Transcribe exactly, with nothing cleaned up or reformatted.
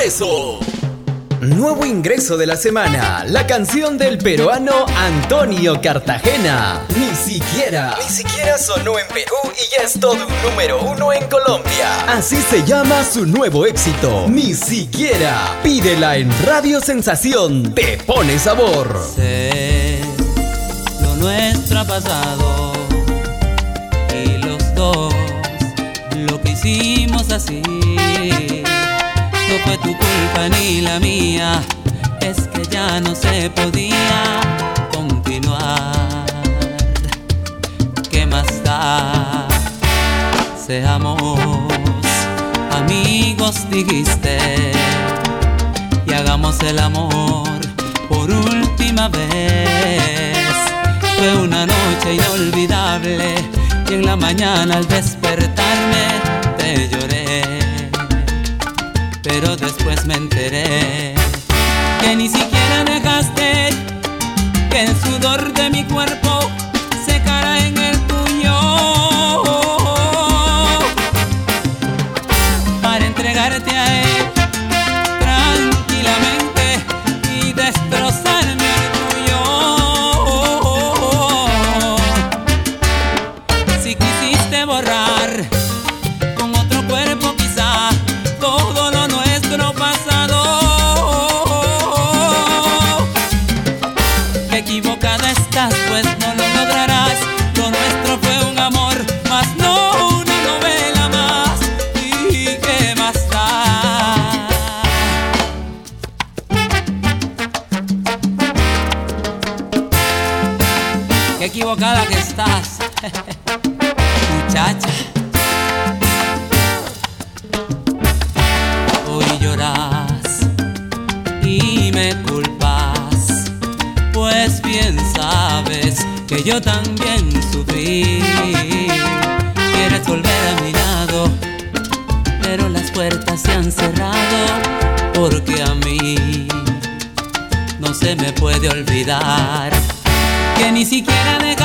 Expreso. Nuevo ingreso de la semana, la canción del peruano Antonio Cartagena. Ni siquiera. Ni siquiera sonó en Perú y ya es todo un número uno en Colombia. Así se llama su nuevo éxito, Ni siquiera. Pídela en Radio Sensación, te pone sabor. Sé, lo nuestro ha pasado y los dos lo que hicimos así. No fue tu culpa ni la mía, es que ya no se podía continuar. ¿Qué más da? Seamos amigos, dijiste, y hagamos el amor por última vez. Fue una noche inolvidable y en la mañana al despertarme te lloré. Pero después me enteré que ni siquiera dejaste que el sudor de mi cuerpo secara en el tuyo para entregarte a él tranquilamente y destrozar mi orgullo. Si quisiste borrar con otro cuerpo quizá todo lo nuestro pasado, que equivocada estás, pues no lo lograrás. Lo nuestro fue un amor, más no una novela más. ¿Y qué más da? Qué equivocada que estás, muchacha. Hoy lloras y me culpas, pues bien sabes que yo también sufrí. Quieres volver a mi lado, pero las puertas se han cerrado, porque a mí no se me puede olvidar que ni siquiera dejaste